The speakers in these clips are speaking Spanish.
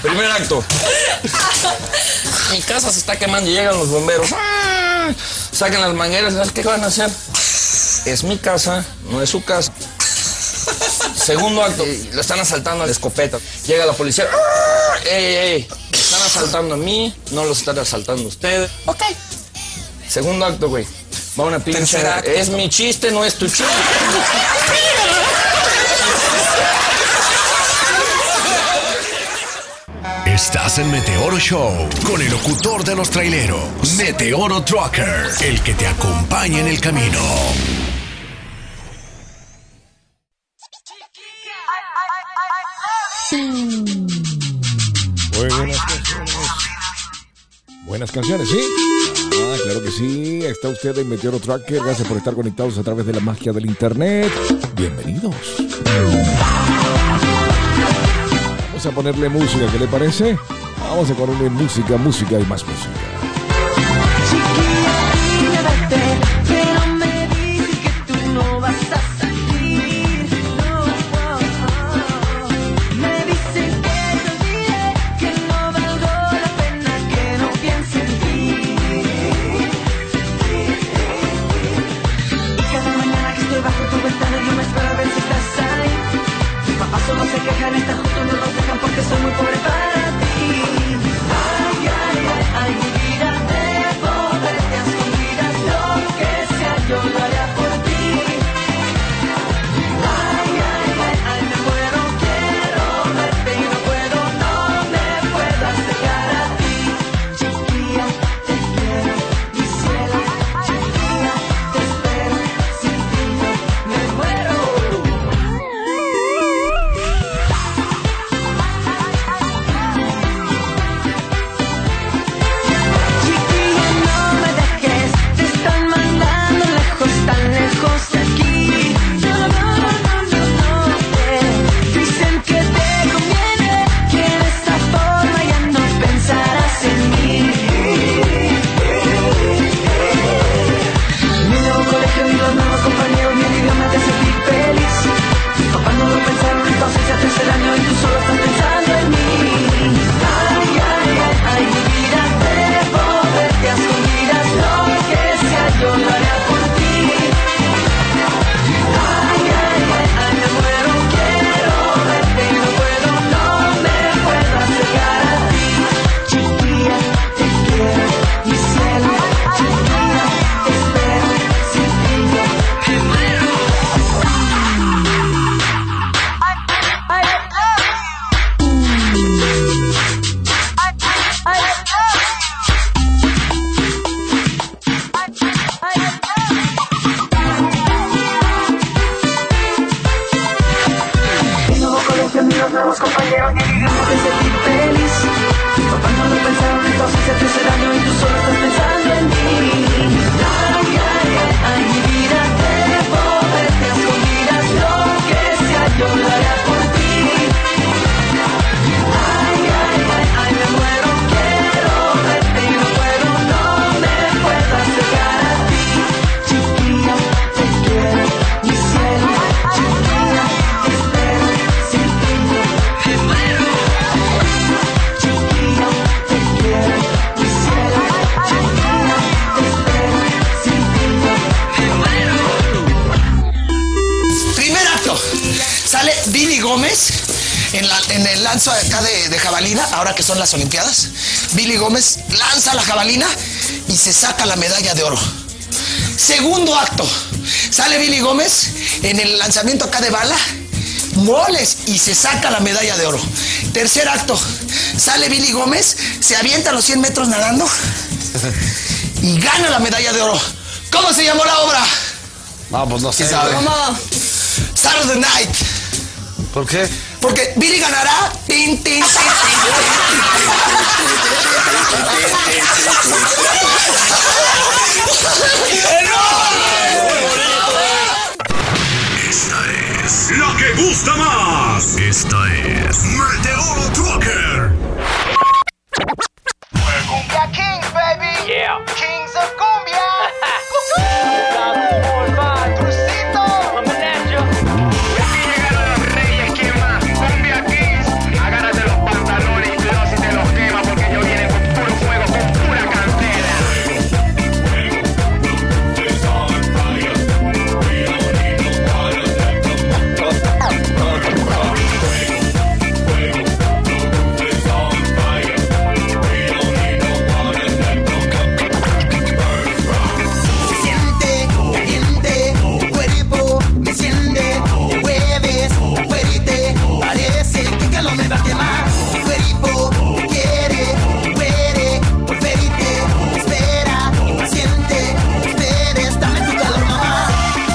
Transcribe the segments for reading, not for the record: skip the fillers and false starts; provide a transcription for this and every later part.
Primer acto. Mi casa se está quemando y llegan los bomberos. Sacan las mangueras. ¿Sabes qué van a hacer? Es mi casa, no es su casa. Segundo acto. Lo están asaltando a la escopeta. Llega la policía. ¡Ey! Me están asaltando a mí, no los están asaltando a ustedes. Ok. Segundo acto, güey. Va una pinche. Es mi chiste, no es tu chiste. Estás en Meteoro Show con el locutor de los traileros, Meteoro Trucker, el que te acompaña en el camino. Muy buenas canciones. Buenas canciones, ¿sí? Ah, claro que sí. Está usted en Meteoro Trucker. Gracias por estar conectados a través de la magia del internet. Bienvenidos. Vamos a ponerle música, ¿qué le parece? Vamos a ponerle música y más música. Pero me dices que tú no vas a salir. Me dicen que te olvidé, que no valgo la pena, que no piense en ti. Y cada mañana que estoy bajo tu ventana yo me espero a ver si estás ahí. Mis papás solo se quejan, están juntos, no nos dejan porque soy muy pobre para ti. Ay, ay, ay, ay, mi vida debo verte a escondidas, lo que sea yo lo haré por ti. Ay, ay, ay, ay, me muero, quiero verte y no puedo, no me puedo acercar a ti. Chiquilla, te quiero, mi cielo, chiquilla, te espero, sin ti yo me muero. Chiquilla, no me dejes, te están mandando lejos, tan lejos de aquí. No, dicen que te conviene, que de esta forma ya no pensarás en mí. Mi nuevo colegio y los nuevos compañeros, mi idioma te hace feliz. Mis papás no lo pensaron, entonces ya tercer año y tú solo estás pensando en mí. Ay, ay, ay, ay, mi vida debo verte a escondidas, lo que sea yo lo haré por ti. Ay, ay, ay, ay, me muero, quiero verte y no puedo, no me puedo acercar a ti. Chiquilla, te quiero, mi cielo, chiquilla, te espero, sin ti yo me muero. Mi nuevo colegio, ni los nuevos compañeros, ni idioma te hace feliz. Mis papás no lo pensaron, entonces ya tercer año y tú solo estás pensando en mí. Ay, ay, ay, ay, mi vida debo verte a escondidas, lo que sea yo lo haré por ti. Ay, ay, ay, ay, me muero, quiero verte y no puedo, no me puedo acercar a ti. Chiquilla, te quiero, mi cielo, chiquilla, te espero, sin ti yo me muero. Chiquilla, te quiero, mi cielo, chiquilla, te espero, sin ti yo me muero. Primer acto. Sale Billy Gómez en el lanzo acá de jabalina, ahora que son las Olimpiadas. Billy Gómez lanza la jabalina y se saca la medalla de oro. Segundo acto. Sale Billy Gómez en el lanzamiento acá de bala, moles y se saca la medalla de oro. Tercer acto. Sale Billy Gómez, se avienta a los 100 metros nadando y gana la medalla de oro. ¿Cómo se llamó la obra? No, pues no sé. ¿Quién sabe? güey. Saturday Night. ¿Por qué? Porque Billy ganará. Tin, tin, tin, tin, Esta es la que gusta más. Esta es Meteoro Trucker. Cumbia Kings, baby. Yeah. Kings of Cumbia. Crucito. Aquí llegaron los reyes, ¿quién más? Cumbia Kings. Agárrate los pantalones y los que más. Mi cuerpo te quiere, puede volver y te espera. Impaciente, no esperes, dame tu calor, mamá.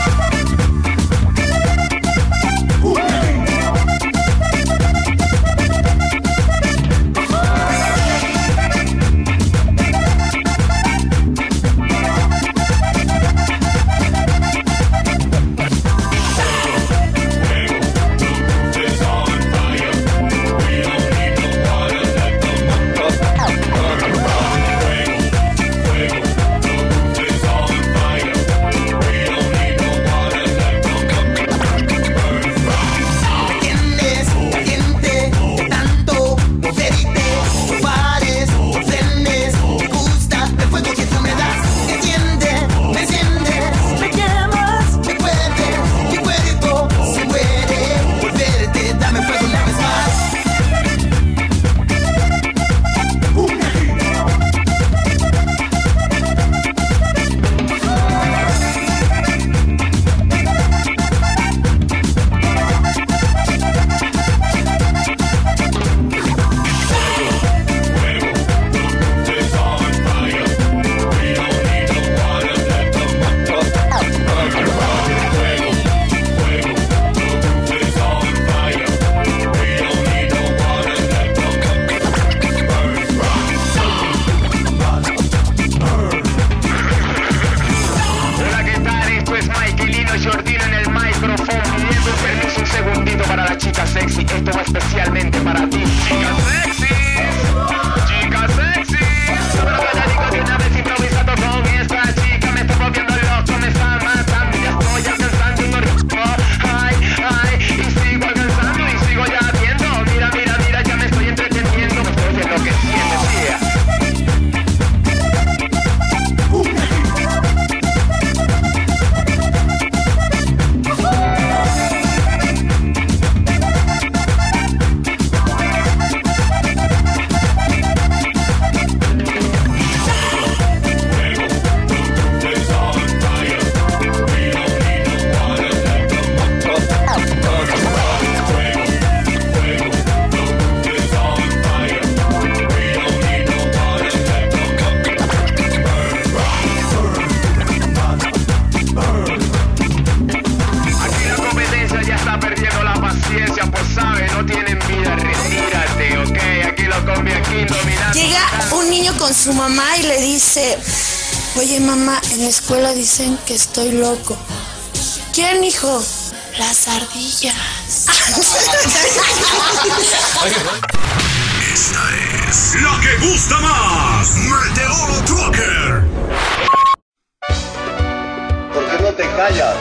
Con su mamá y le dice: oye mamá, en la escuela dicen que estoy loco. ¿Quién, hijo? Las ardillas. Esta es la que gusta más, Meteoro Trucker. ¿Por qué no te callas?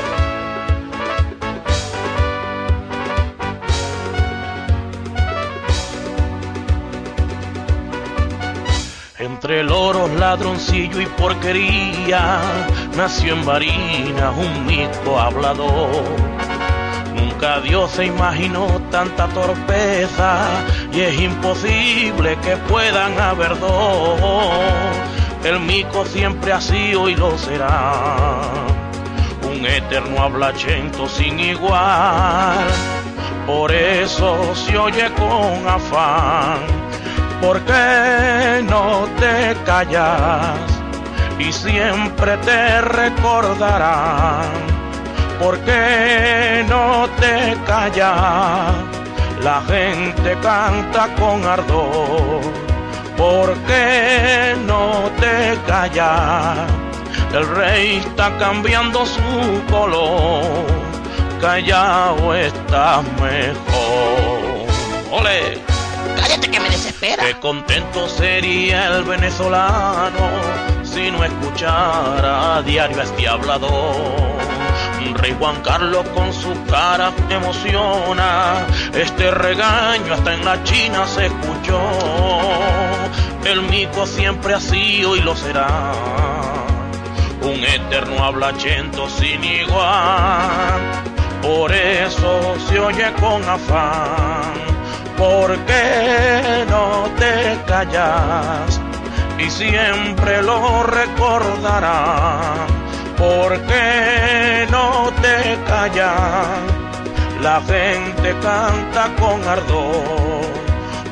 Entre loros, ladroncillo y porquería, nació en Barinas un mico hablador. Nunca Dios se imaginó tanta torpeza, y es imposible que puedan haber dos. El mico siempre ha sido y lo será, un eterno hablachento sin igual. Por eso se oye con afán: ¿por qué no te callas? Y siempre te recordarán. ¿Por qué no te callas? La gente canta con ardor. ¿Por qué no te callas? El rey está cambiando su color. Callado está mejor. ¡Ole! Cállate que me desespera. Qué contento sería el venezolano si no escuchara a diario a este hablador. Rey Juan Carlos con su cara emociona, este regaño hasta en la China se escuchó. El mico siempre ha sido y lo será, un eterno hablachento sin igual. Por eso se oye con afán: ¿por qué no te callas? Y siempre lo recordarán. ¿Por qué no te callas? La gente canta con ardor.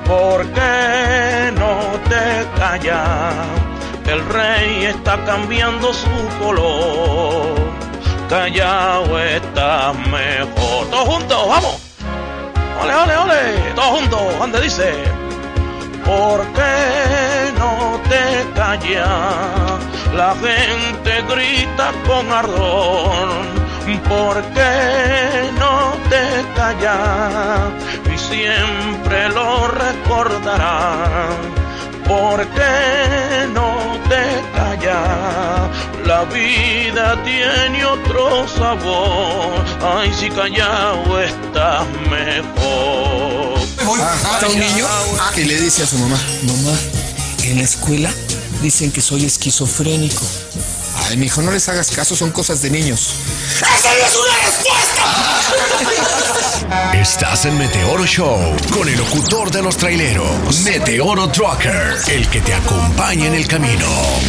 ¿Por qué no te callas? El rey está cambiando su color. Callao está mejor. Todos juntos, vamos. Ole, ole, ole. Todos juntos. ¿Dónde dice? ¿Por qué no te callas? La gente grita con ardor. ¿Por qué no te callas? Y siempre lo recordarán. ¿Por qué no te callas? La vida tiene otro sabor. Ay, si callado estás mejor. Está un niño y le dice a su mamá: mamá, en la escuela dicen que soy esquizofrénico. Ay, mijo, no les hagas caso, son cosas de niños. ¡Esa no es una respuesta! Estás en Meteoro Show con el locutor de los traileros, Meteoro Trucker, el que te acompaña en el camino.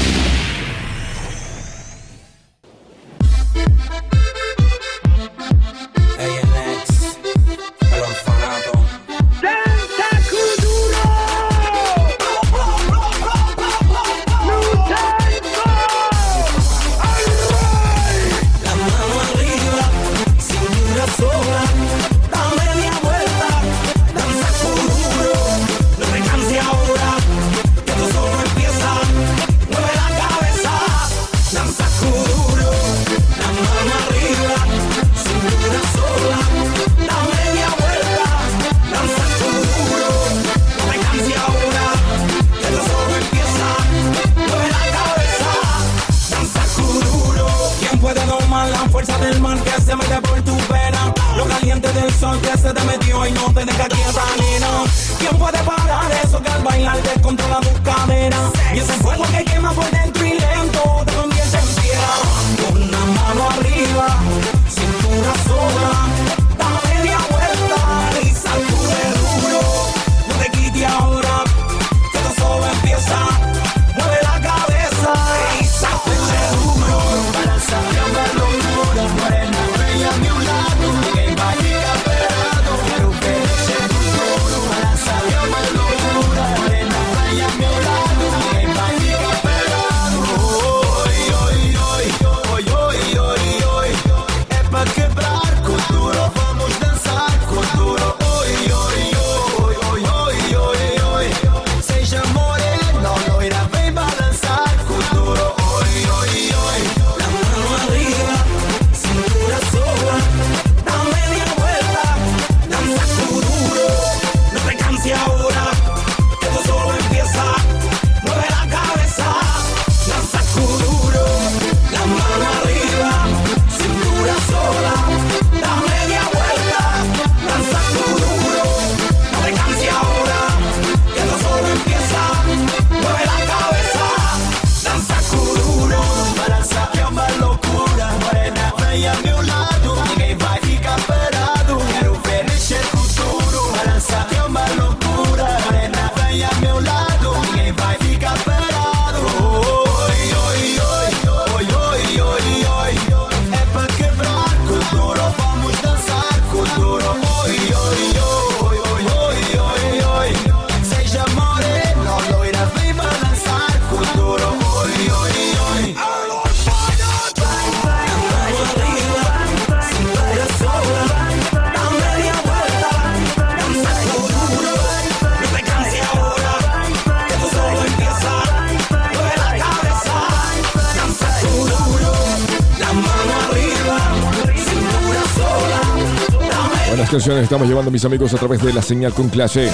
Canciones estamos llevando, mis amigos, a través de la señal con clase.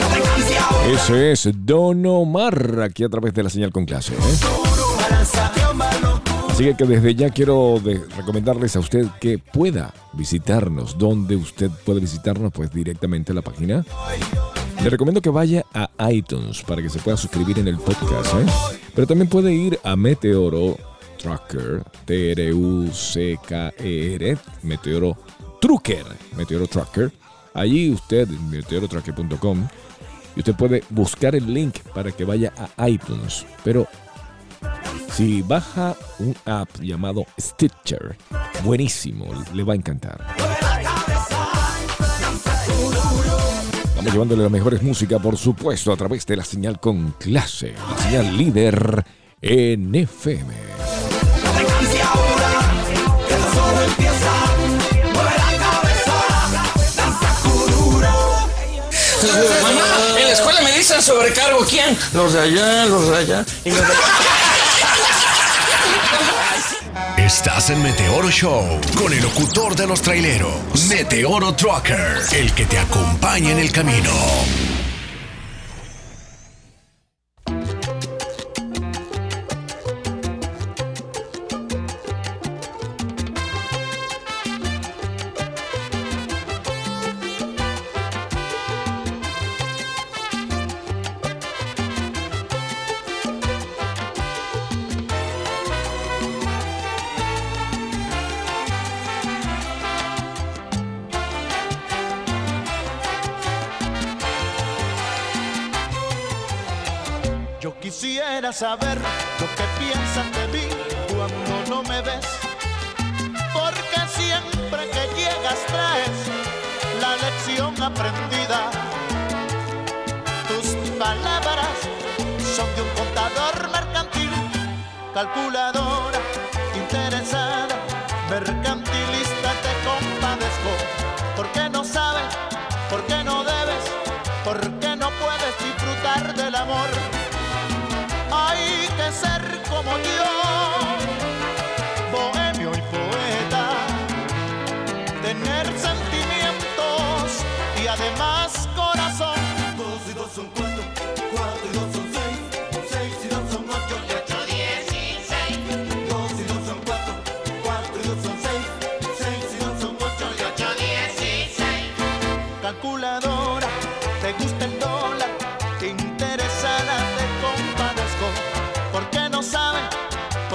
Ese es Don Omar, aquí a través de la señal con clase, Así que desde ya quiero recomendarles a usted que pueda visitarnos. ¿Dónde usted puede visitarnos? Pues directamente a la página. Le recomiendo que vaya a iTunes para que se pueda suscribir en el podcast, Pero también puede ir a Meteoro Trucker, T-R-U-C-K-E-R, Meteoro Trucker. Allí usted, meteorotrucker.com, y usted puede buscar el link para que vaya a iTunes. Pero si baja un app llamado Stitcher, buenísimo, le va a encantar. Estamos llevándole la mejores música, por supuesto, a través de la señal con clase, la señal líder en FM. Mamá, en la escuela me dicen sobrecargo. ¿Quién? Los de allá, los de allá. Y los de... Estás en Meteoro Show con el locutor de los traileros, Meteoro Trucker, el que te acompaña en el camino. Quisiera saber lo que piensas de mí cuando no me ves, porque siempre que llegas traes la lección aprendida. Tus palabras son de un contador mercantil, calculadora, interesada, mercantilista. Te compadezco, porque no sabes, porque no debes, porque no puedes disfrutar del amor. Hay que ser como yo, bohemio y poeta, tener sentimientos y además corazón. 2 y 2 son 4, 4 y 2 son 6, 6 y 2 son 8 y 8, 16. 2 y 2 son 4, 4 y 2 son 6, 6 y 2 son 8 y 8, 16. Calculadora, te gusta el dólar, interesada, te compadezco, porque no sabes,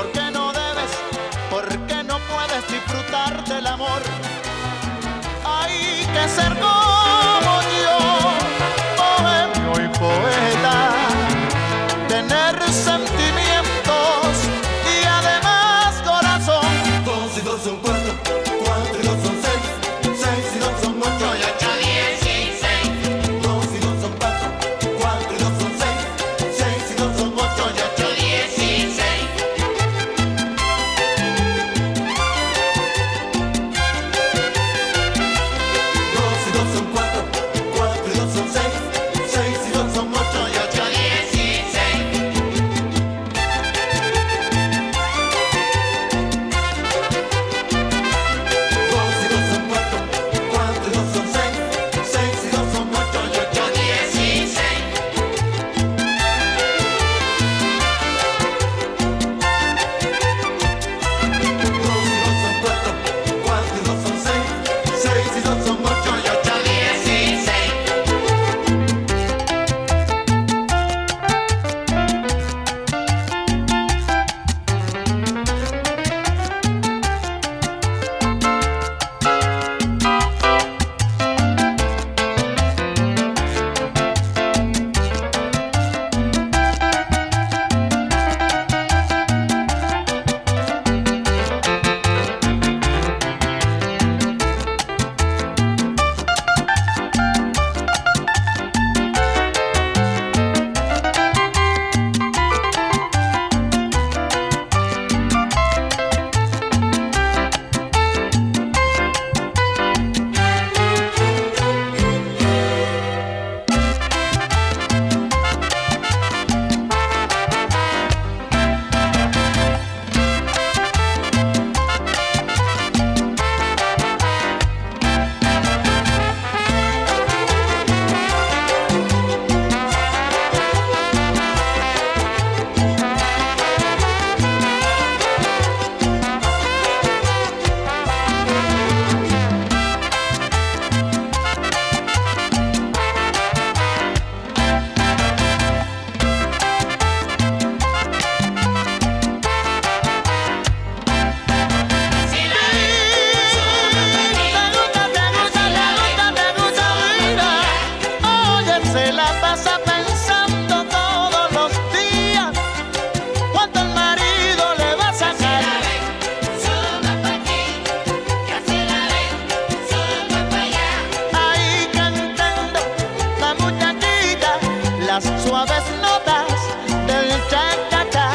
las suaves notas del cha-cha-cha.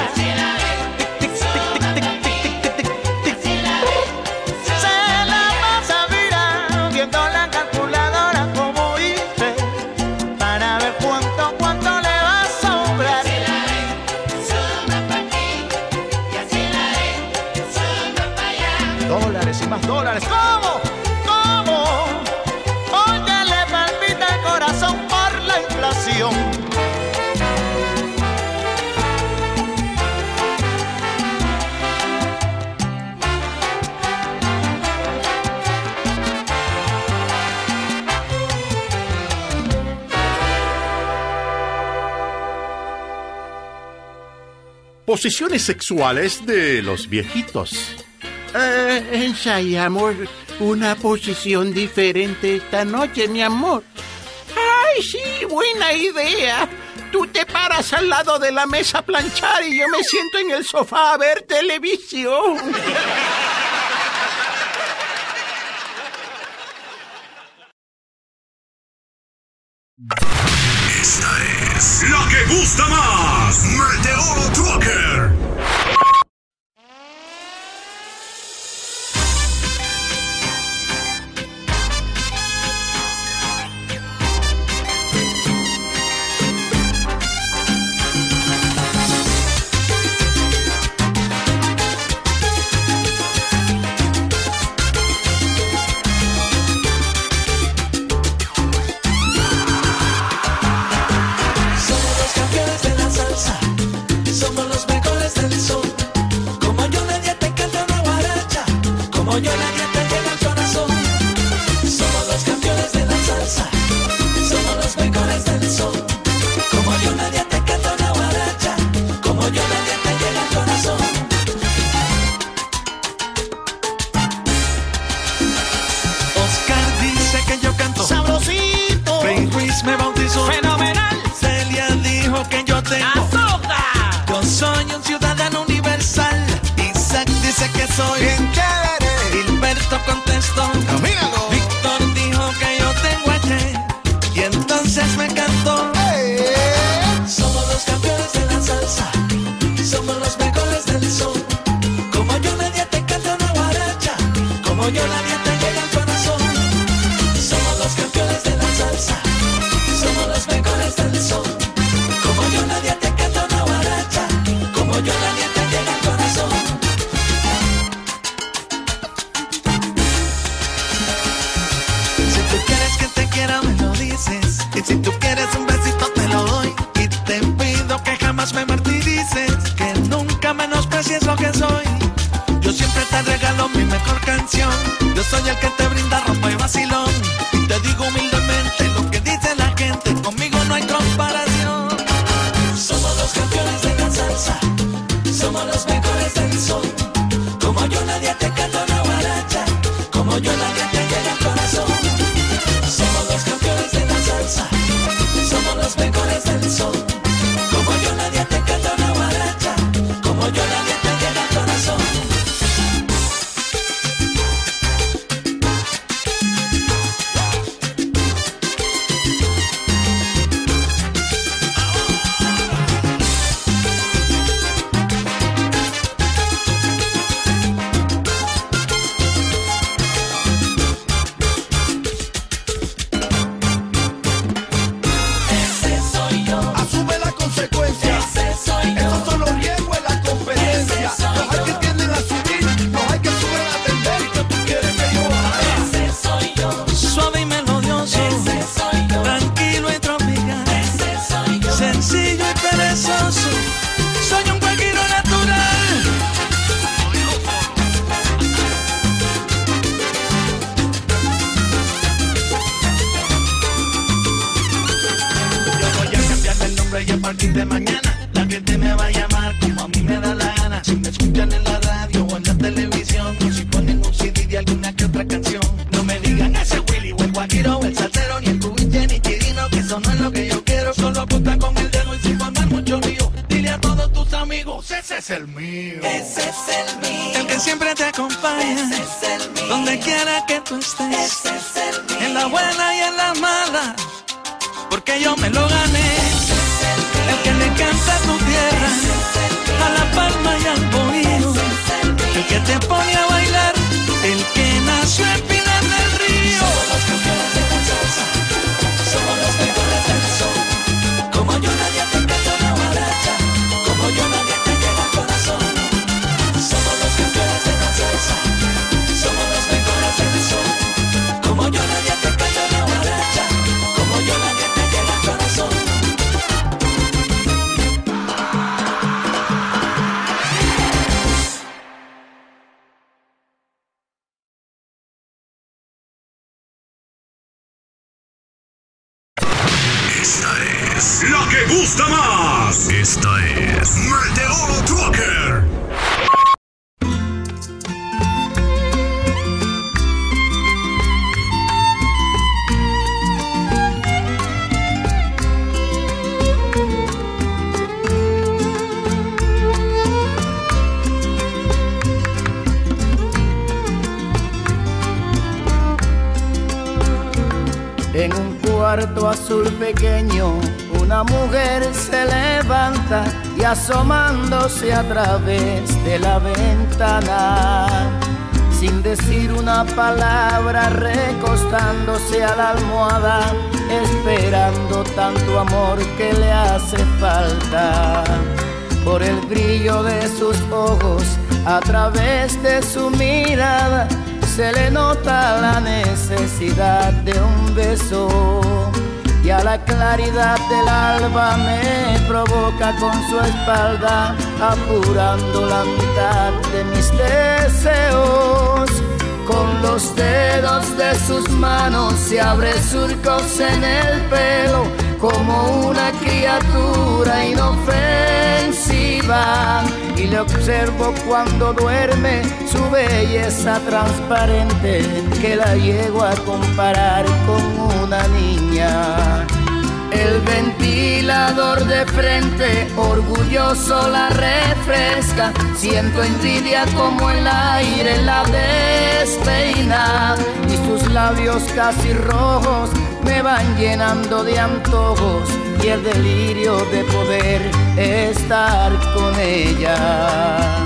Se la pasa virando, viendo la calculadora como hice, para ver cuánto le va a sobrar. Suma pa' aquí y así la haré, suma pa' allá. Dólares y más dólares. ¿Cómo? ¿Cómo? Oye, le palpita el corazón por la inflación. Posiciones sexuales de los viejitos. Ensayamos una posición diferente esta noche, mi amor. ¡Ay, sí! ¡Buena idea! Tú te paras al lado de la mesa a planchar y yo me siento en el sofá a ver televisión. Esta es la que gusta más. Meteoro Trucker. Me bautizó fenomenal. Celia dijo que yo tengo ¡azúcar! Yo soy un ciudadano universal. Isaac dice que soy bien chévere. Gilberto contestó, ¡míralo! Víctor dijo que yo tengo H. Y entonces me cantó, Somos los campeones de la salsa, somos los mejores del son. Como yo nadie te canta una guaracha, como yo nadie te llega al corazón. Somos los campeones de la salsa, somos los mejores del son. Como yo nadie te canta una guaracha, como yo nadie te llega al corazón. si tú quieres que te quiera me lo dices. Y si tú quieres un besito te lo doy. Y te pido que jamás me martirices, que nunca menosprecies lo que soy. Yo siempre te regalo mi mejor canción. Yo soy el que te brinda ropa y vacilón. Y te digo humildemente lo que dice la gente, conmigo no hay comparación. Somos los campeones de la salsa, somos los mejores del son. Como yo nadie te canta una guaracha, como yo nadie te llega al corazón. Somos los campeones de la salsa, somos los mejores del son. Como yo nadie te canta una guaracha, como yo nadie te llega al corazón. Ese soy yo, Asume las consecuencias. ese soy yo, Esos son los riesgos de la competencia. Los hay que tienden a subir, los hay que suben a atender. ¿Y que tú quieres que yo haga? ese soy yo, Suave y melodioso, ese soy yo, tranquilo y tropical, ese soy yo. sencillo y perezoso. Soy un cualquiera natural. Yo voy a cambiarle el nombre y a partir de mañana la gente me va a llamar como a mí me da la gana. Si me escuchan en la radio o en la televisión, o si ponen un CD de alguna que otra canción, no me digan ese Willy o el guajiro o el salsero, ni el cubiche ni Chirino, que eso no es lo que yo quiero. Solo apunta con el dedo y sin formar mucho lío. Dile a todos tus amigos, ese es el mío. Ese es el mío, El que siempre te acompaña, ese es el mío, donde quiera que tú estés, ese es el mío, en la buena y en la mala, porque yo me lo gané. ese es que te pone a bailar, el que nació en Pinar del Río. Somos los campeones de la salsa, somos los mejores del son. Como yo nadie te canta una guaracha, como yo nadie te llega al corazón. Somos los campeones de la salsa, somos los mejores del son. Como yo nadie te canta una guaracha, como yo nadie te llega al corazón. Esta es la que gusta más. Esta es Meteoro Trucker. En un cuarto azul pequeño, una mujer se levanta y asomándose a través de la ventana, sin decir una palabra, recostándose a la almohada, esperando tanto amor que le hace falta. Por el brillo de sus ojos, a través de su mirada, se le nota la necesidad de un beso. Y a la claridad del alba me provoca con su espalda, apurando la mitad de mis deseos. Con los dedos de sus manos se abre surcos en el pelo, como una criatura inofensiva. Y le observo cuando duerme, su belleza transparente, que la llego a comparar con una niña. El ventilador de frente, orgulloso la refresca. Siento envidia como el aire la despeina, y sus labios casi rojos me van llenando de antojos, y el delirio de poder estar con ella.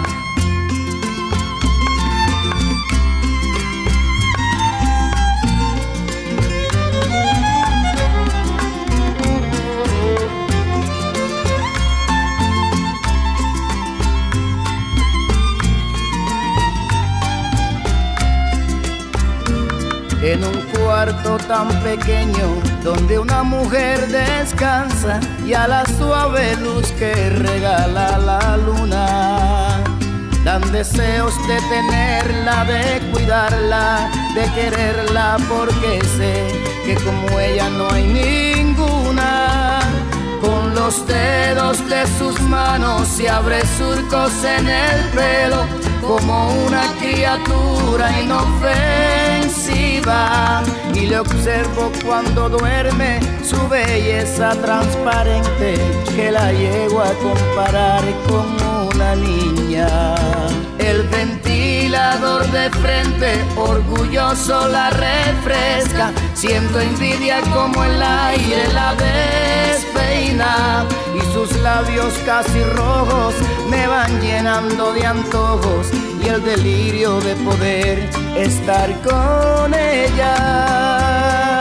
En un cuarto tan pequeño, donde una mujer descansa, y a la suave luz que regala la luna, dan deseos de tenerla, de cuidarla, de quererla, porque sé que como ella no hay ninguna. Con los dedos de sus manos se abre surcos en el pelo, como una criatura inofensiva. Y le observo cuando duerme, su belleza transparente, que la llego a comparar con una niña. El ventilador de frente, orgulloso la refresca. Siento envidia como el aire la despeina, y sus labios casi rojos me van llenando de antojos, y el delirio de poder estar con ella.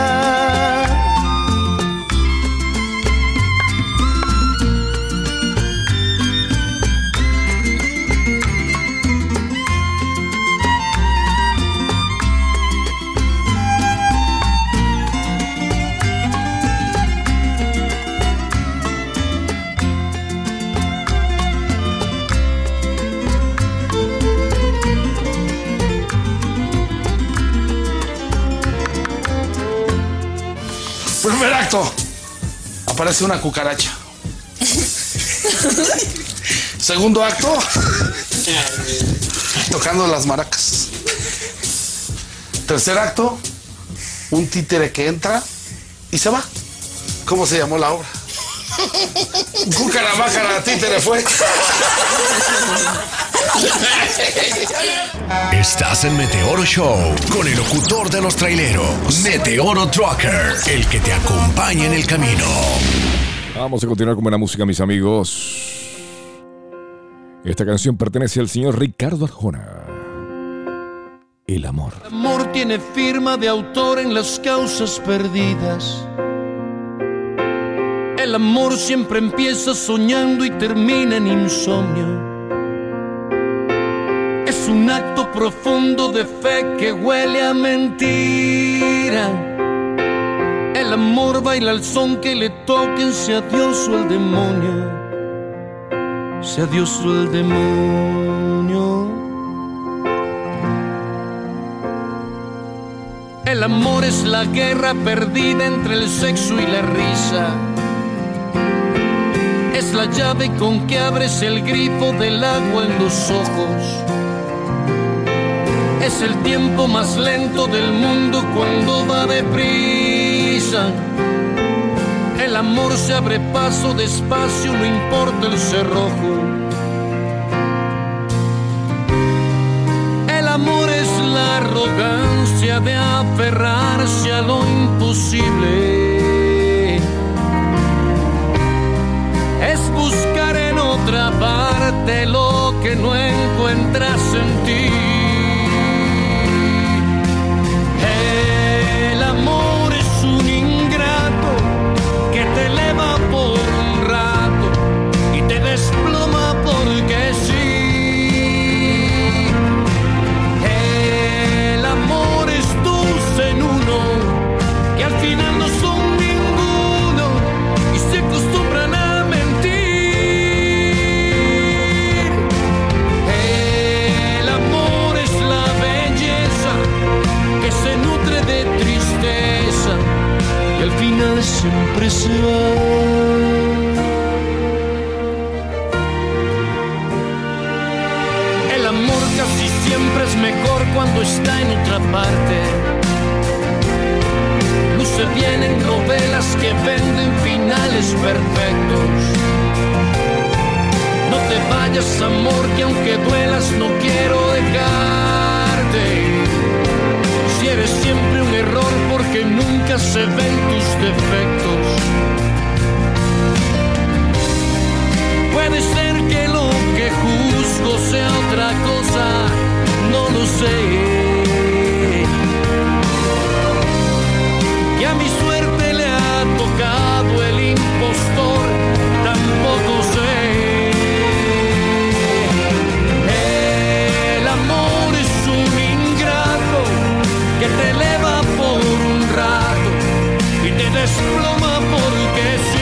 Primer acto, aparece una cucaracha. Segundo acto, tocando las maracas. Tercer acto, un títere que entra y se va. ¿Cómo se llamó la obra? Cucaramácara, títere fue. Estás en Meteoro Show con el locutor de los traileros, Meteoro Trucker, el que te acompaña en el camino. Vamos a continuar con buena música, mis amigos. Esta canción pertenece al señor Ricardo Arjona. El amor. El amor tiene firma de autor en las causas perdidas. El amor siempre empieza soñando y termina en insomnio. Es un acto profundo de fe que huele a mentira. El amor baila al son que le toquen, sea Dios o el demonio. Sea Dios o el demonio. El amor es la guerra perdida entre el sexo y la risa. Es la llave con que abres el grifo del agua en los ojos. Es el tiempo más lento del mundo cuando va deprisa. El amor se abre paso despacio, no importa el cerrojo. El amor es la arrogancia de aferrarse a lo imposible. Es buscar en otra parte lo que no encuentras en ti. El amor es un ingrato que te eleva por un rato y te desploma porque sí. El amor es dos en uno, que al final no son ninguno y se acostumbran a mentir. El amor es la belleza que se nutre de tristeza y al final siempre se va. El amor casi siempre es mejor cuando está en otra parte. Luce bien en novelas que venden finales perfectos. No te vayas, amor, que aunque duelas no quiero dejarte. Si eres siempre un error porque nunca se ven tus defectos. Puede ser que lo que juzgo sea otra cosa, no lo sé. Y a mi suerte le ha tocado el impostor, tampoco sé. El amor es un ingrato que te eleva por un rato y te desploma porque sí.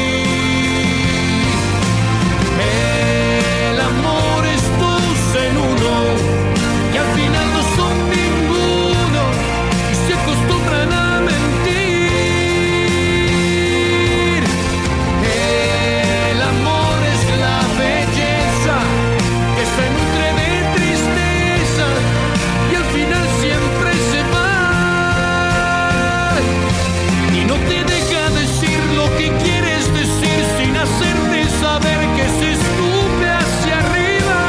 El amor es dos en uno, que al final no son ninguno y se acostumbran a mentir. El amor es la belleza que se nutre de tristeza y al final siempre se va. Y no te deja decir lo que quieres decir sin hacerte saber que se escupe hacia arriba.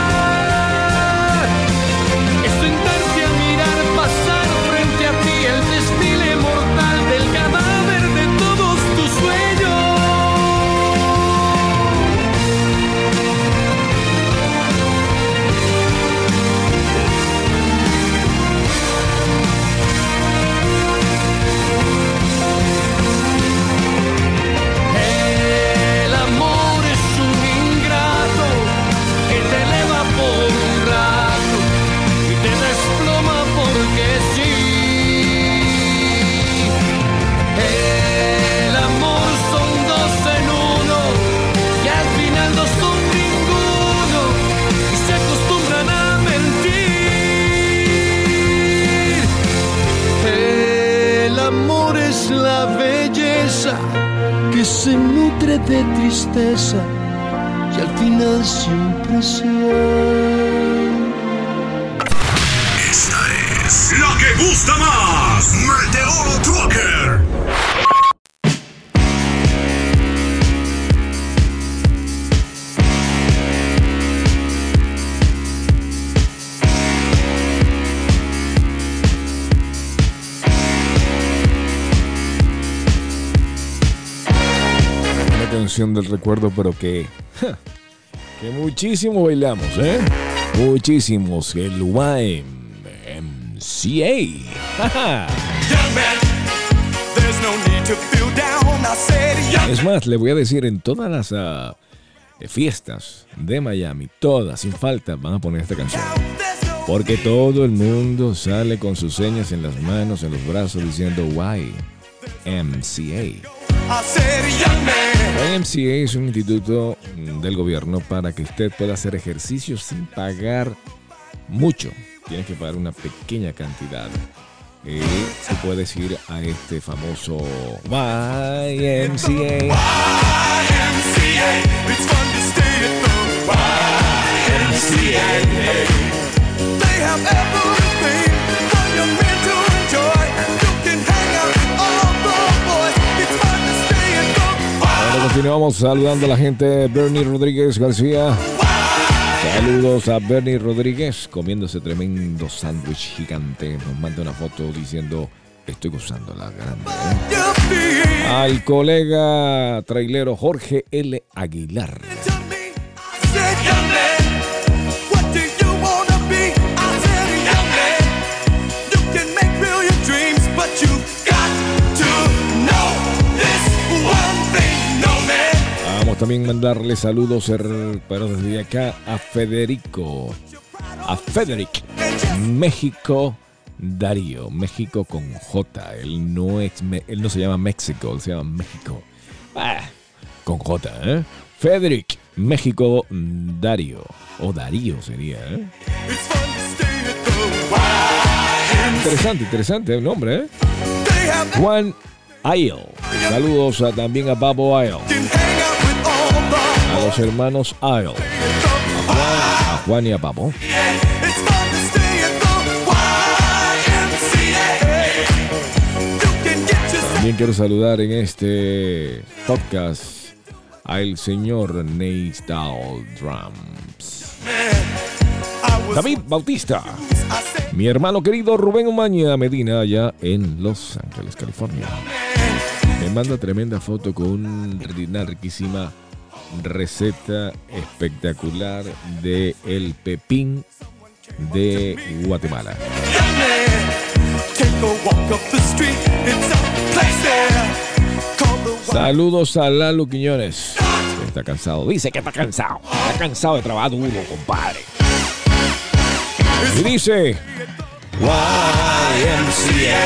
Es sentarte a mirar pasar frente a ti el desfile mortal del cadáver de todos tus sueños. El amor es un ingrato que te eleva por un rato y te desploma porque sí. El amor son dos en uno, que al final no son ninguno y se acostumbran a mentir. El amor es la belleza que se nutre de tristeza y al final siempre se va. Esta es la que gusta más. Meteoro Trucker. Una canción del recuerdo, pero que Que muchísimo bailamos, ¿eh? Muchísimos. El YMCA. Es más, le voy a decir, en todas las fiestas de Miami, todas, sin falta, van a poner esta canción. Porque todo el mundo sale con sus señas en las manos, en los brazos, diciendo YMCA. YMCA es un instituto del gobierno para que usted pueda hacer ejercicio sin pagar mucho. Tienes que pagar una pequeña cantidad. Y tú puedes ir a este famoso YMCA. They have everything for your men to enjoy. You can hang out with all the boys. It's fun to stay and go. Ahora continuamos saludando a la gente. Bernie Rodríguez García. Saludos a Bernie Rodríguez comiéndose tremendo sándwich gigante. Nos manda una foto diciendo: estoy gozando la grande. Al colega trailero Jorge L. Aguilar. Vamos también a mandarle saludos, pero desde acá a Federico. A Federic. México Darío. México con J. Él no se llama México, él se llama México. Con J, ¿eh? Federic. México Darío. O Darío sería, ¿eh? Interesante el nombre, ¿eh? Juan Ayel. Saludos también a Babo Ayel. A los hermanos Ayel. A Juan y a Babo. También quiero saludar en este podcast al señor Naystal Drums. David Bautista. Mi hermano querido Rubén Umaña Medina, allá en Los Ángeles, California. Me manda tremenda foto con una riquísima receta espectacular de el pepín de Guatemala. Saludos a Lalo Quiñones. Está cansado. Dice que está cansado. Está cansado de trabajar duro, compadre. Y dice YMCA.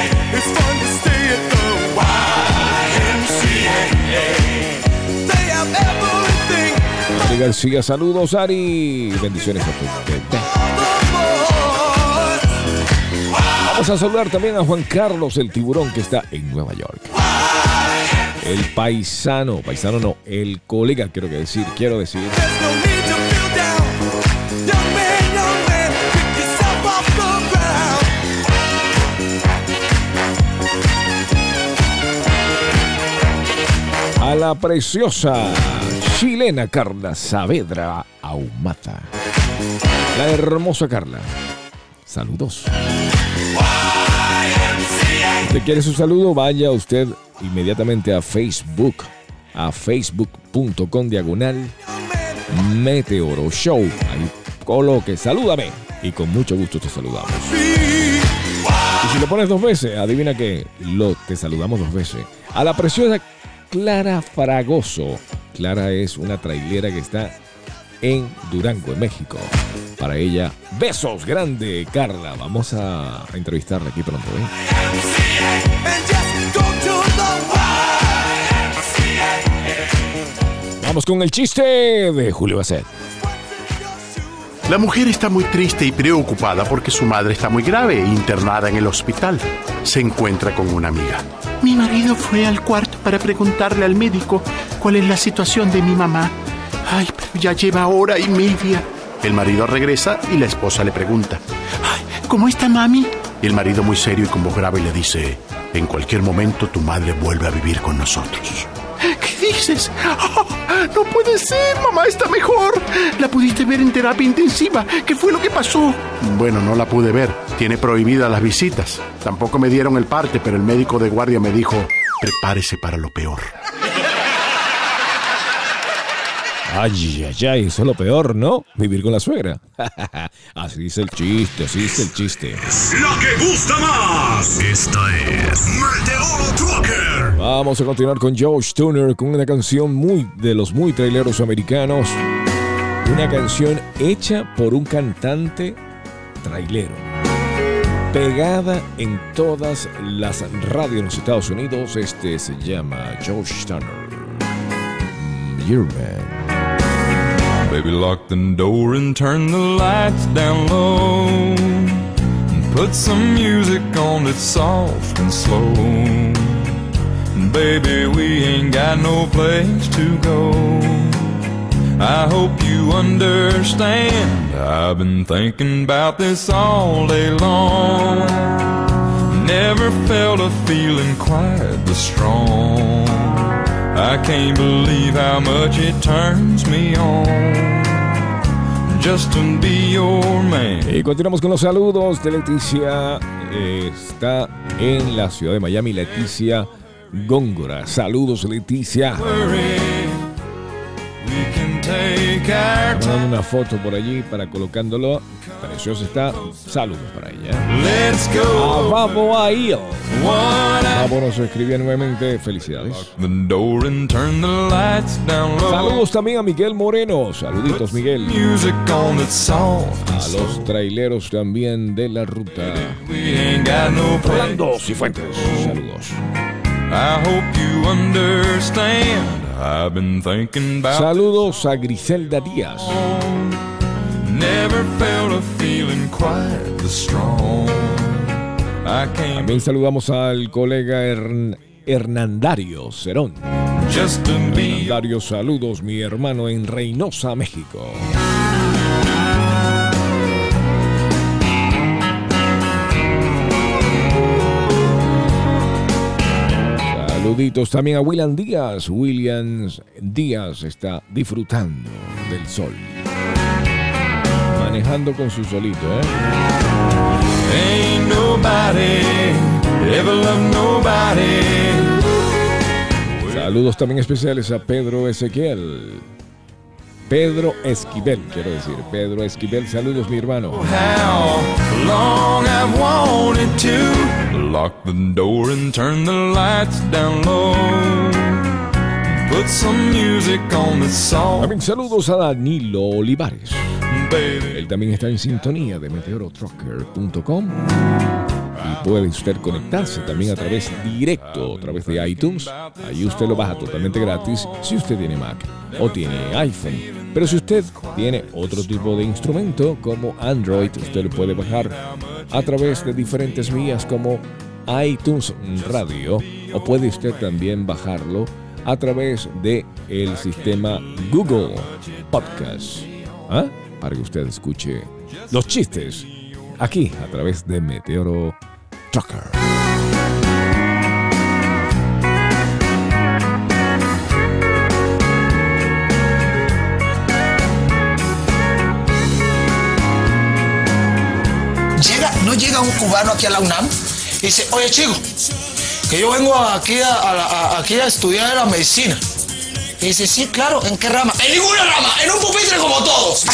Ari García, saludos Ari. Bendiciones a todos. Vamos a saludar también a Juan Carlos el Tiburón, que está en Nueva York. El paisano no, el colega quiero decir. A la preciosa chilena Carla Saavedra Ahumada. La hermosa Carla. Saludos. Si quiere su saludo, vaya usted inmediatamente a Facebook. A facebook.com/Meteoro Show. Ahí coloque, salúdame. Y con mucho gusto te saludamos. Y si lo pones 2 veces, adivina que te saludamos 2 veces. A la preciosa Clara Fragoso. Clara es una trailera que está en Durango, en México. Para ella, besos grande, Carla. Vamos a entrevistarla aquí pronto, ¿eh? Vamos con el chiste de Julio Basset. La mujer está muy triste y preocupada porque su madre está muy grave e internada en el hospital. Se encuentra con una amiga. Mi marido fue al cuarto para preguntarle al médico cuál es la situación de mi mamá. Ay, pero ya lleva 1 hora y media. El marido regresa y la esposa le pregunta: ay, ¿cómo está mami? Y el marido, muy serio y con voz grave, le dice: en cualquier momento tu madre vuelve a vivir con nosotros. ¿Qué dices? Oh, no puede ser, mamá está mejor. ¿La pudiste ver en terapia intensiva? ¿Qué fue lo que pasó? Bueno, no la pude ver. Tiene prohibidas las visitas. Tampoco me dieron el parte, pero el médico de guardia me dijo: prepárese para lo peor. Ay, ay, ay, eso es lo peor, ¿no? Vivir con la suegra. Así es el chiste, así es el chiste. La que gusta más. Esta es Meteoro Trucker. Vamos a continuar con Josh Turner con una canción de los muy traileros americanos. Una canción hecha por un cantante trailero. Pegada en todas las radios en los Estados Unidos. Este se llama Josh Turner. Your Man. Baby, lock the door and turn the lights down low. And put some music on that's soft and slow. Baby, we ain't got no place to go. I hope you understand. I've been thinking about this all day long. Never felt a feeling quite this strong. I can't believe how much it turns me on just to be your man. Y continuamos con los saludos de Leticia. Está en la ciudad de Miami, Leticia Góngora. Saludos, Leticia. Mandando una foto por allí para colocándolo. Precioso está. Saludos para ella. Let's go. Vamos a ir. Vamos, nos escribía nuevamente. Felicidades. Saludos también a Miguel Moreno. Saluditos, Miguel. A los traileros también de la ruta. Rolando Cifuentes. Saludos. I hope you understand. I've been thinking about. Saludos a Griselda Díaz. Never felt a feeling quite this strong. También saludamos al colega Hernandario Cerón. Hernandario, saludos, mi hermano en Reynosa, México. Saluditos también a William Díaz. William Díaz está disfrutando del sol. Manejando con su solito, Ain't nobody ever loved nobody. Saludos también especiales a Pedro Esquivel, quiero decir. Pedro Esquivel, saludos, mi hermano. How long I've wanted to lock the door and turn the lights down low. Put some music on the song. También saludos a Danilo Olivares. Él también está en sintonía de meteorotrucker.com y puede usted conectarse también a través de iTunes. Ahí usted lo baja totalmente gratis si usted tiene Mac o tiene iPhone. Pero si usted tiene otro tipo de instrumento como Android, usted lo puede bajar a través de diferentes vías como iTunes Radio, o puede usted también bajarlo a través de el sistema Google Podcast. Para que usted escuche los chistes aquí a través de Meteoro Trucker. No llega un cubano aquí a la UNAM y dice, oye, chico, que yo vengo aquí a estudiar la medicina. Y dice, sí, claro, ¿en qué rama? ¡En ninguna rama! ¡En un pupitre como todos!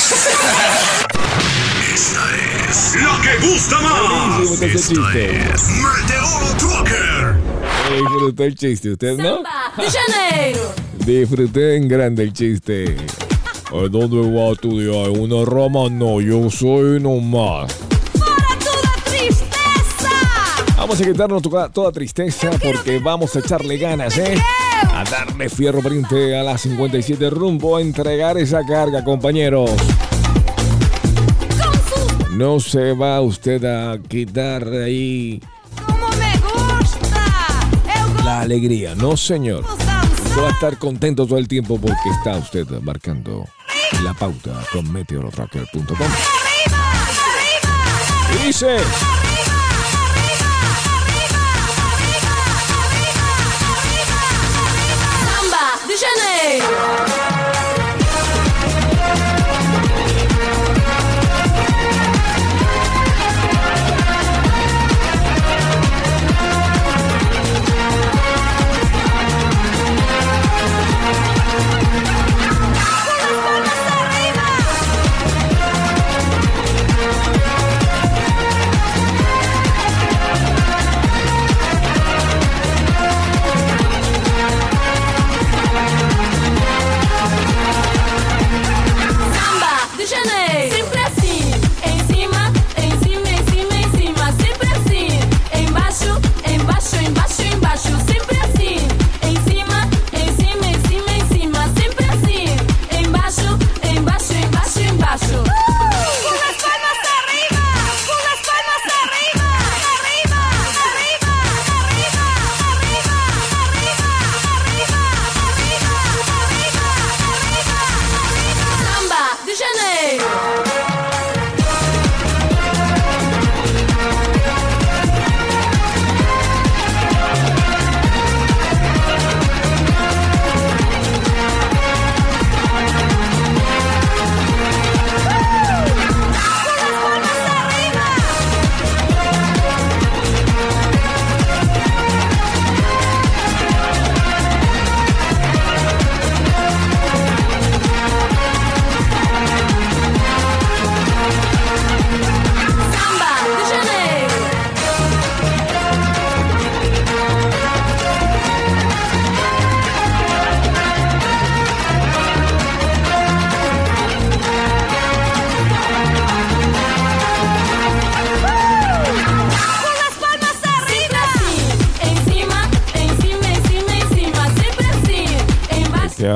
Esta es la que gusta más. Esta es Meteoro Trucker. Disfruté el chiste, ¿usted no? ¡De Janeiro! Disfruté en grande el chiste. ¿A dónde va a estudiar? ¿En una rama? No, yo soy nomás. ¡Para toda tristeza! Vamos a quitarnos toda tristeza porque vamos a echarle ganas, a darle fierro frente a las 57 rumbo a entregar esa carga, compañeros. No se va usted a quitar de ahí como me gusta la alegría, no señor. Usted va a estar contento todo el tiempo porque está usted marcando la pauta con meteorotrucker.com. Y dice... de Janeiro.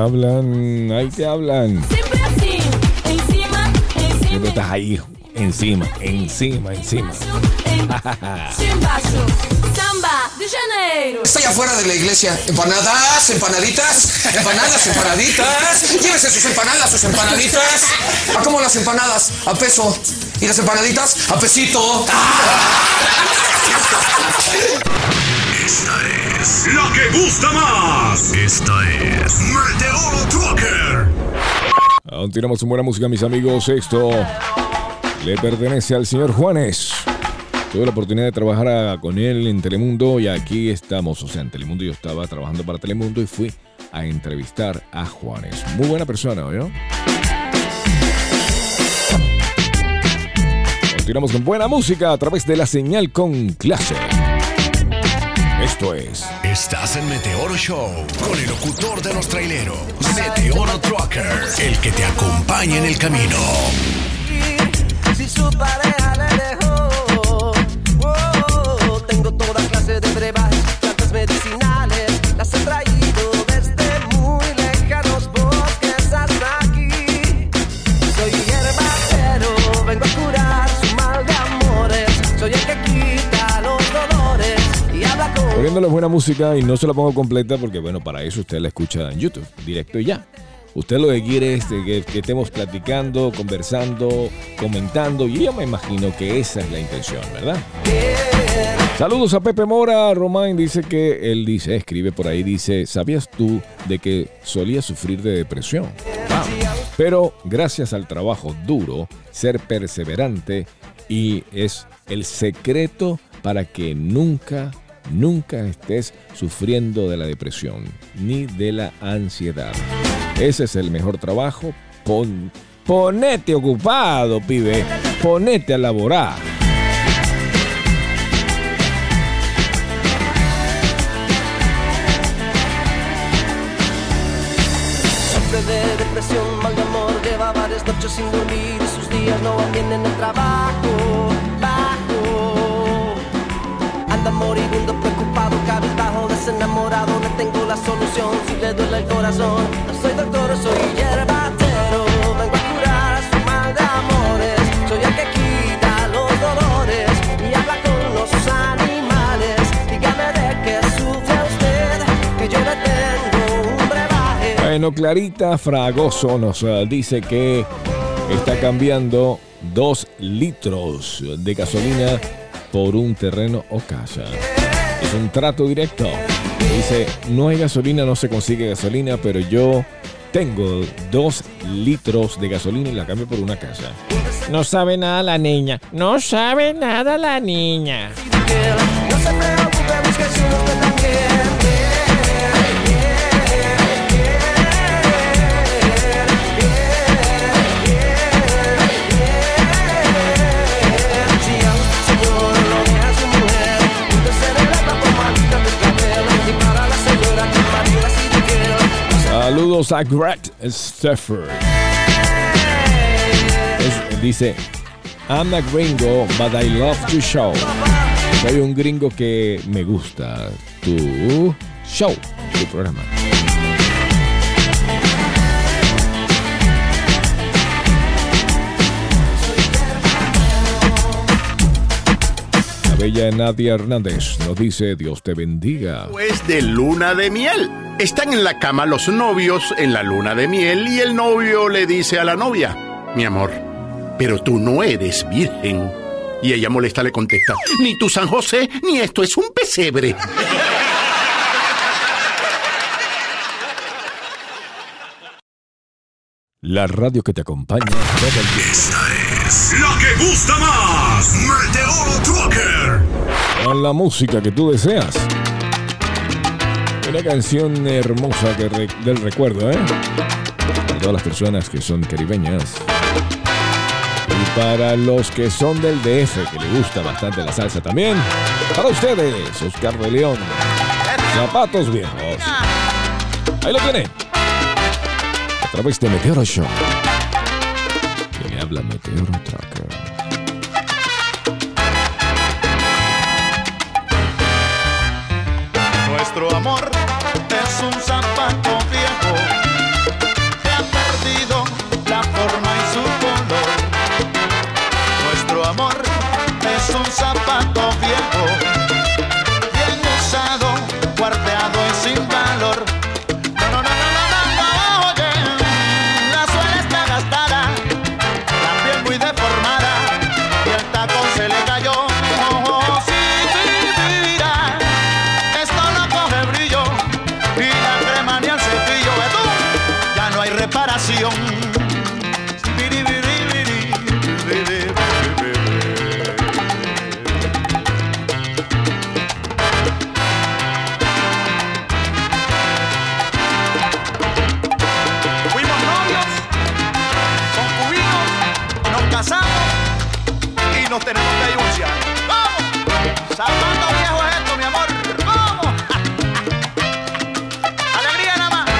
hablan, ahí te hablan. Siempre así, encima, Siempre estás ahí, encima. Embaixo, Samba de Janeiro. Estoy afuera de la iglesia. Empanadas, empanaditas, empanadas, empanaditas. Llévese sus empanadas, sus empanaditas. ¿A cómo las empanadas? A peso. ¿Y las empanaditas? A pesito. Esta es la que gusta más. Esta es Meteoro Trucker. Aún tiramos en buena música, mis amigos. Esto le pertenece al señor Juanes. Tuve la oportunidad de trabajar con él en Telemundo y aquí estamos. O sea, en Telemundo yo estaba trabajando para Telemundo y fui a entrevistar a Juanes. Muy buena persona, ¿no? Continuamos con buena música a través de la señal con clase. Esto es... Estás en Meteoro Show con el locutor de los traileros, Meteoro Trucker, el que te acompaña en el camino. Si su pareja le dejó, tengo toda clase de brebajes, plantas medicinales, las he traído desde muy lejanos bosques hasta aquí. Soy hierbacero, vengo a curar su mal de amores, soy el que quita los dolores y habla con... Poniéndole buena música y no se la pongo completa porque, bueno, para eso usted la escucha en YouTube, directo y ya. Usted lo que quiere es que estemos platicando, conversando, comentando y yo me imagino que esa es la intención, ¿verdad? Saludos a Pepe Mora. Román dice que escribe por ahí, dice, ¿sabías tú de que solía sufrir de depresión? Pero gracias al trabajo duro, ser perseverante y es el secreto para que nunca estés sufriendo de la depresión ni de la ansiedad. Ese es el mejor trabajo. Ponete ocupado, pibe. Ponete a laborar. Sufre de depresión, mal de amor, lleva varias noches sin dormir y sus días no van bien en el trabajo. Anda moribundo, preocupado, cabizbajo, desenamorado. Le tengo la solución si le duele el corazón. No soy doctor, soy hierbatero. Vengo a curar su mal de amores. Soy el que quita los dolores y habla con los animales. Dígame de qué sufre usted, que yo le tengo un brebaje. Bueno, Clarita Fragoso nos dice que está cambiando 2 litros de gasolina por un terreno o casa. Es un trato directo. Dice, no hay gasolina, no se consigue gasolina, pero yo tengo 2 litros de gasolina y la cambio por una casa. No sabe nada la niña. No sabe nada la niña. No se preocupe, busque su usted también. Saludos a Greg Stafford. Dice, I'm a gringo, but I love your show. Soy un gringo que me gusta tu show, tu programa. La bella Nadia Hernández nos dice, Dios te bendiga. Pues de luna de miel. Están en la cama los novios en la luna de miel y el novio le dice a la novia, mi amor, pero tú no eres virgen. Y ella molesta le contesta, ni tú San José, ni esto es un pesebre. La radio que te acompaña todo el tiempo. Esta es la que gusta más. Meteoro Trucker. Con la música que tú deseas. Una canción hermosa del recuerdo, ¿eh? Para todas las personas que son caribeñas. Y para los que son del DF, que le gusta bastante la salsa también. Para ustedes, Oscar de León. Zapatos viejos. Ahí lo tienen. A través de Meteoro Show. Que le habla Meteoro Trucker. Nuestro amor es un zapato viejo reparación. Fuimos novios, concubinos, nos casamos y nos tenemos que divorciar. ¡Vamos! Zapato viejo es esto, mi amor. ¡Vamos! ¡Alegría nada más!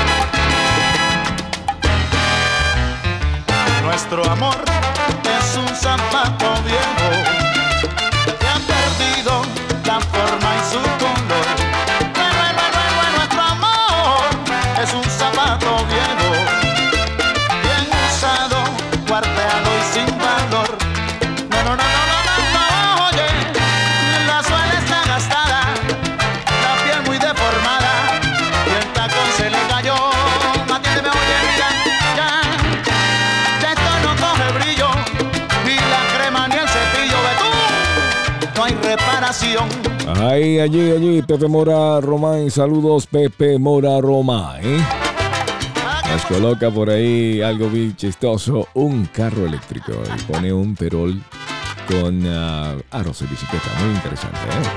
Nuestro amor es un zapato viejo que ha perdido la forma y su color. Nuestro amor es un zapato viejo, bien usado, guardeado y sin valor. No, oye, la suela está gastada, la piel muy deformada y el tacón se le cayó. Atiéndeme, oye, mira, ya esto no coge brillo, ni la crema ni el cepillo, ve tú, no hay reparación. Allí, Pepe Mora Román. Saludos, Pepe Mora Román. Nos coloca por ahí algo bien chistoso, un carro eléctrico y pone un perol con aros de bicicleta. Muy interesante,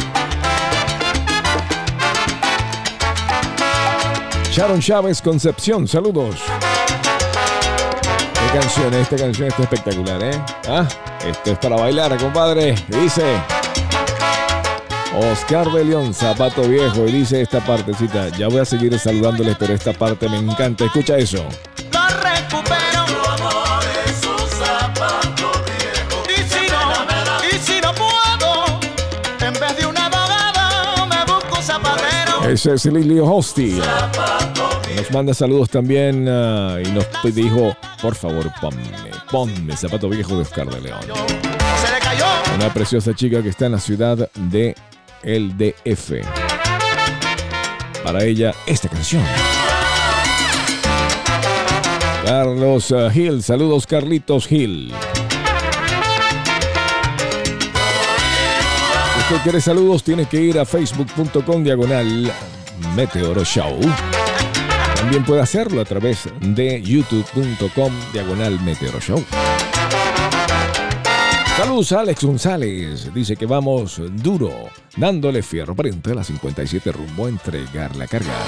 Sharon Chávez Concepción, saludos. Esta canción está espectacular, esto es para bailar, compadre. Dice Oscar de León, zapato viejo, y dice esta partecita. Ya voy a seguir saludándoles, pero esta parte me encanta. Escucha eso. Lo recupero. Tu amor es un zapato viejo. Y si no puedo, en vez de un abogado, me busco un zapatero. Ese es Lilio Hosti. Nos manda saludos también y nos dijo, por favor, ponme zapato viejo de Oscar de León. Se le cayó. Una preciosa chica que está en la ciudad de el DF. Para ella, esta canción. Carlos Gil, saludos Carlitos Gil. Si usted quiere saludos, tiene que ir a facebook.com/Meteoro Show. También puede hacerlo a través de youtube.com/Meteoro Show. Saludos a Alex González, dice que vamos duro, dándole fierro frente a la 57 rumbo a entregar la carga.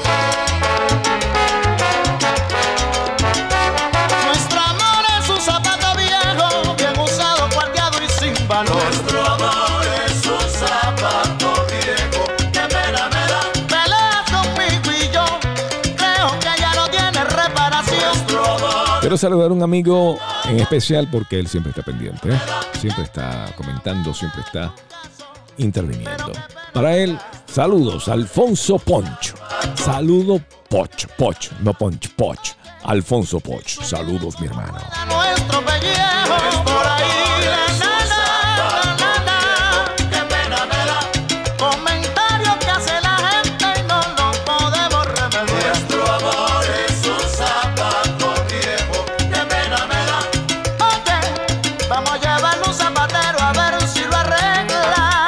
Nuestro amor es un zapato viejo, bien usado, cuarteado y sin valor. Nuestro amor es un zapato viejo, qué pena me da. Pelea conmigo y yo, creo que ya no tiene reparación. Nuestro amor. Quiero saludar a un amigo en especial porque él siempre está pendiente, siempre está comentando, siempre está interviniendo. Para él, saludos, Alfonso Poncho. Saludo Pocho, no Poncho, Pocho. Alfonso Pocho, saludos mi hermano. Nuestro pellejo es por ahí. Qué pena me da. Comentarios que hace la gente y no lo podemos remediar. Nuestro amor es un zapato viejo. Qué pena me da. Oye, vamos a llevarle un zapatero a ver si lo arregla.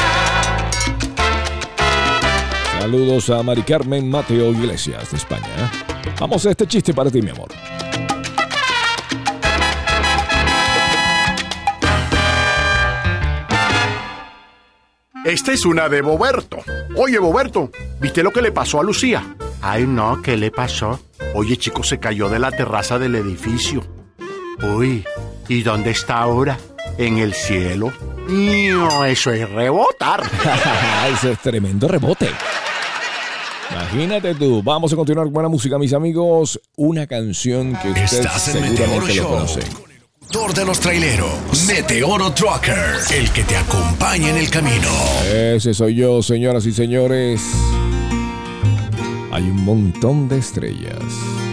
Saludos a Mari Carmen Mateo Iglesias de España. Vamos a este chiste para ti, mi amor. Esta es una de Boberto. Oye, Boberto, ¿viste lo que le pasó a Lucía? Ay, no, ¿qué le pasó? Oye, chico, se cayó de la terraza del edificio. Uy, ¿y dónde está ahora? En el cielo. No, eso es rebotar. Eso es tremendo rebote. Imagínate tú. Vamos a continuar con buena música, mis amigos. Una canción que usted seguramente lo conoce. Doctor de los traileros, Meteoro Trucker, el que te acompaña en el camino. Ese soy yo, señoras y señores. Hay un montón de estrellas.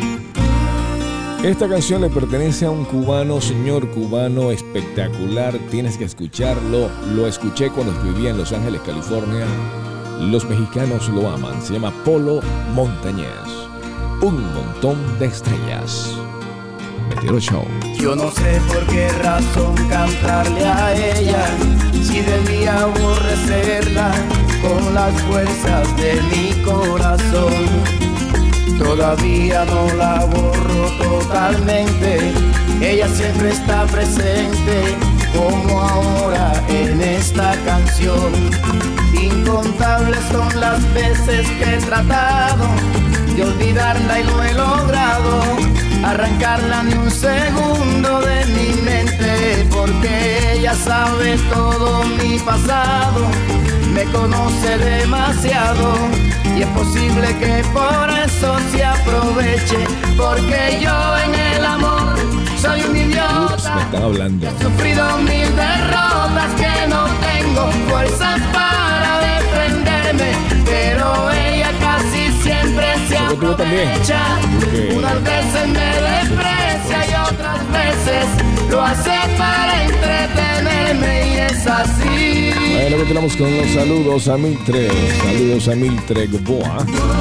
Esta canción le pertenece a un cubano, señor cubano espectacular. Tienes que escucharlo. Lo escuché cuando vivía en Los Ángeles, California. Los mexicanos lo aman. Se llama Polo Montañez. Un montón de estrellas. Meteoro Show. Yo no sé por qué razón cantarle a ella, si debí aborrecerla con las fuerzas de mi corazón. Todavía no la borro totalmente, ella siempre está presente, como ahora en esta canción. Incontables son las veces que he tratado de olvidarla y no he logrado arrancarla ni un segundo de mi mente, porque ella sabe todo mi pasado, me conoce demasiado y es posible que por eso se aproveche, porque yo en el amor soy un idiota. Ups, me están hablando. He sufrido 1000 derrotas, que no tengo fuerzas para defenderme, pero ella casi siempre se aprovecha. Unas veces me desprecia y otras veces lo hace para entretenerme, y es así. Bueno, continuamos con los saludos a Mitre. Saludos a Mitre Goboa.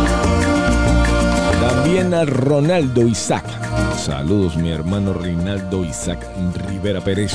También a Ronaldo Isaac. Saludos, mi hermano Reinaldo Isaac Rivera Pérez.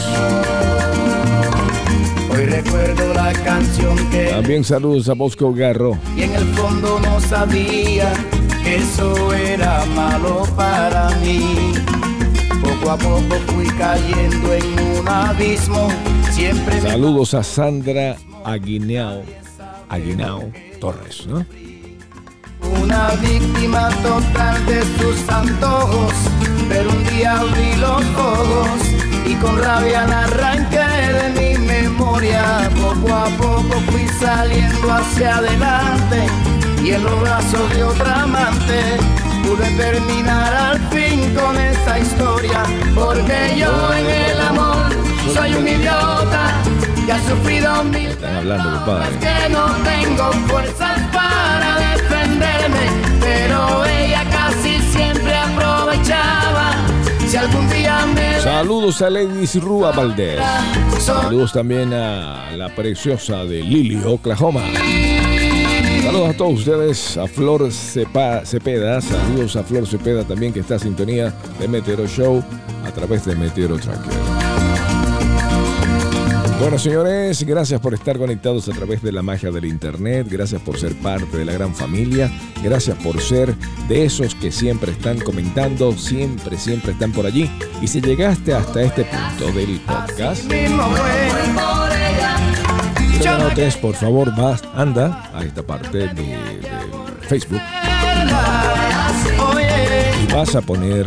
Hoy recuerdo la canción que... También saludos a Bosco Garro. Y en el fondo no sabía que eso era malo para mí. Poco a poco fui cayendo en un abismo. Siempre saludos a Sandra Aguinao Torres, ¿no? Una víctima total de sus antojos, pero un día abrí los ojos y con rabia la arranqué de mi memoria. Poco a poco fui saliendo hacia adelante y en los brazos de otra amante pude terminar al fin con esta historia, porque yo en el amor soy un idiota que ha sufrido 1000 están hablando, compadre, que no tengo fuerzas para defenderme, pero ella casi siempre aprovechaba. Si algún día me... Saludos a Ladies Rúa Valdés. Saludos también a la preciosa de Lily, Oklahoma. Saludos a todos ustedes, a Flor Cepeda. Saludos a Flor Cepeda también, que está en sintonía de Meteoro Show a través de Meteoro Tracker. Bueno, señores, gracias por estar conectados a través de la magia del internet. Gracias por ser parte de la gran familia. Gracias por ser de esos que siempre están comentando, siempre están por allí. Y si llegaste hasta este punto del podcast, no notes, por favor, anda a esta parte de Facebook y vas a poner...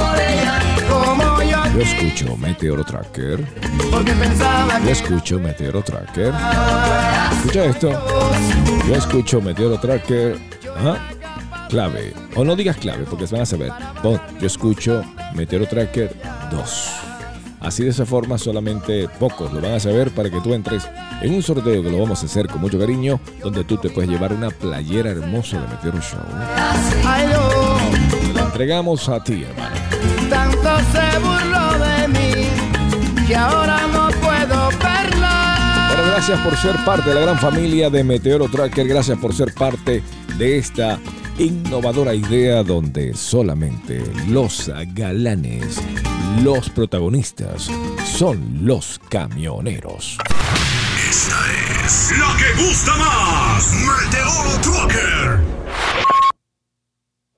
Yo escucho Meteoro Tracker. Yo escucho Meteoro Tracker. Escucha esto. Yo escucho Meteoro Tracker. Ajá. Clave. O no digas clave porque se van a saber. Pon, yo escucho Meteoro Tracker 2. Así de esa forma solamente pocos lo van a saber para que tú entres en un sorteo que lo vamos a hacer con mucho cariño, donde tú te puedes llevar una playera hermosa de Meteoro Show. La entregamos a ti, hermano. Tanto se burló de mí que ahora no puedo verla. Bueno, gracias por ser parte de la gran familia de Meteoro Tracker. Gracias por ser parte de esta innovadora idea donde solamente los galanes, los protagonistas, son los camioneros. Esta es la que gusta más, Meteoro Tracker.